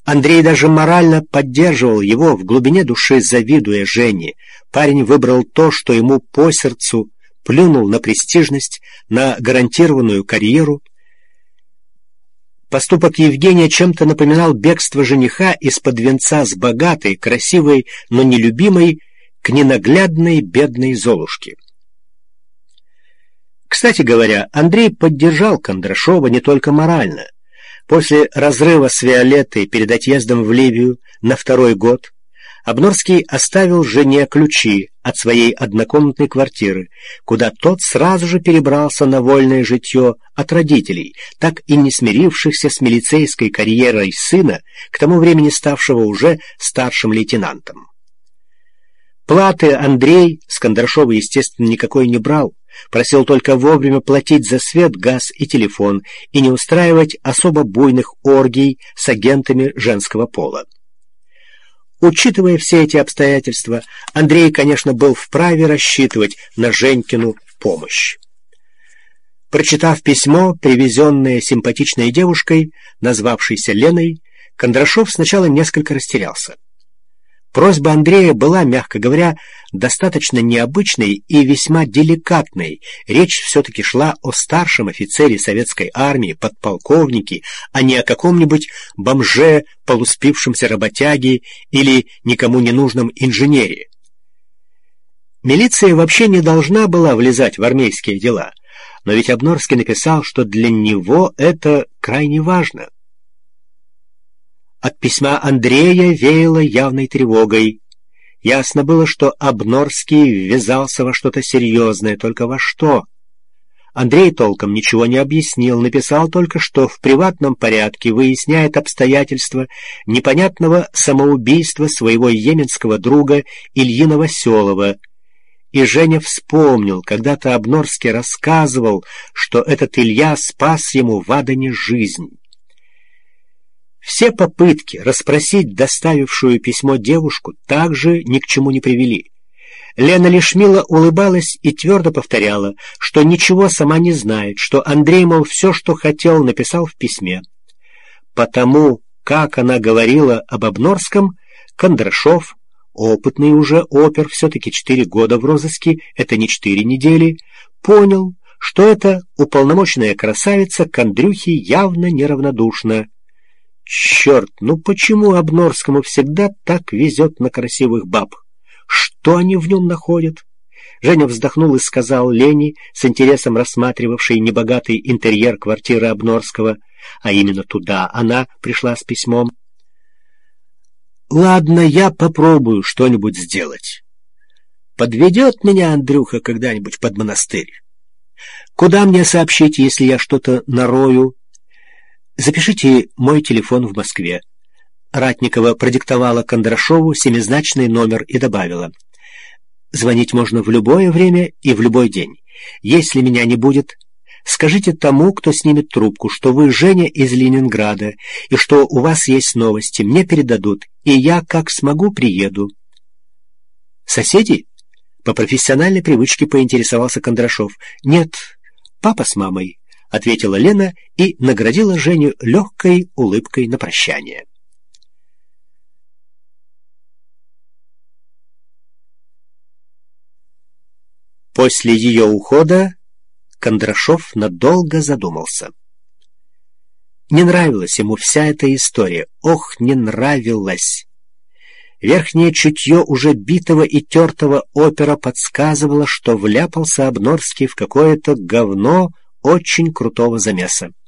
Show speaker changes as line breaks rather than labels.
Андрей даже морально поддерживал его, в глубине души завидуя Жене. Парень выбрал то, что ему по сердцу, плюнул на престижность, на гарантированную карьеру. Поступок Евгения чем-то напоминал бегство жениха из-под венца с богатой, красивой, но нелюбимой, к ненаглядной бедной Золушке. Кстати говоря, Андрей поддержал Кондрашова не только морально. После разрыва с Виолеттой перед отъездом в Ливию на 2-й год Обнорский оставил жене ключи от своей однокомнатной квартиры, куда тот сразу же перебрался на вольное житье от родителей, так и не смирившихся с милицейской карьерой сына, к тому времени ставшего уже старшим лейтенантом. Платы Андрей с Кондрашова, естественно, никакой не брал, просил только вовремя платить за свет, газ и телефон и не устраивать особо буйных оргий с агентами женского пола. Учитывая все эти обстоятельства, Андрей, конечно, был вправе рассчитывать на Женькину помощь. Прочитав письмо, привезенное симпатичной девушкой, назвавшейся Леной, Кондрашов сначала несколько растерялся. Просьба Андрея была, мягко говоря, достаточно необычной и весьма деликатной. Речь все-таки шла о старшем офицере советской армии, подполковнике, а не о каком-нибудь бомже, полуспившемся работяге или никому не нужном инженере. Милиция вообще не должна была влезать в армейские дела, но ведь Обнорский написал, что для него это крайне важно. От письма Андрея веяло явной тревогой. Ясно было, что Обнорский ввязался во что-то серьезное, только во что. Андрей толком ничего не объяснил, написал только, что в приватном порядке выясняет обстоятельства непонятного самоубийства своего йеменского друга Ильи Новоселова. И Женя вспомнил, когда-то Обнорский рассказывал, что этот Илья спас ему в Адане жизнь. Все попытки расспросить доставившую письмо девушку также ни к чему не привели. Лена лишь мило улыбалась и твердо повторяла, что ничего сама не знает, что Андрей, мол, все, что хотел, написал в письме. Потому, как она говорила об Обнорском, Кондрашов, опытный уже опер, все-таки 4 года в розыске, это не 4 недели, понял, что эта уполномоченная красавица к Андрюхе явно неравнодушна. Черт, ну почему Обнорскому всегда так везет на красивых баб? Что они в нем находят? Женя вздохнул и сказал Лене, с интересом рассматривавшей небогатый интерьер квартиры Обнорского, а именно туда она пришла с письмом: «Ладно, я попробую что-нибудь сделать. Подведет меня Андрюха когда-нибудь под монастырь. Куда мне сообщить, если я что-то нарою? Запишите мой телефон в Москве». Ратникова продиктовала Кондрашову 7-значный номер и добавила: «Звонить можно в любое время и в любой день. Если меня не будет, скажите тому, кто снимет трубку, что вы Женя из Ленинграда и что у вас есть новости, мне передадут, и я, как смогу, приеду». «Соседи?» — по профессиональной привычке поинтересовался Кондрашов. «Нет, папа с мамой», — ответила Лена и наградила Женю легкой улыбкой на прощание. После ее ухода Кондрашов надолго задумался. Не нравилась ему вся эта история. Ох, не нравилась! Верхнее чутье уже битого и тертого опера подсказывало, что вляпался Обнорский в какое-то говно очень крутого замеса.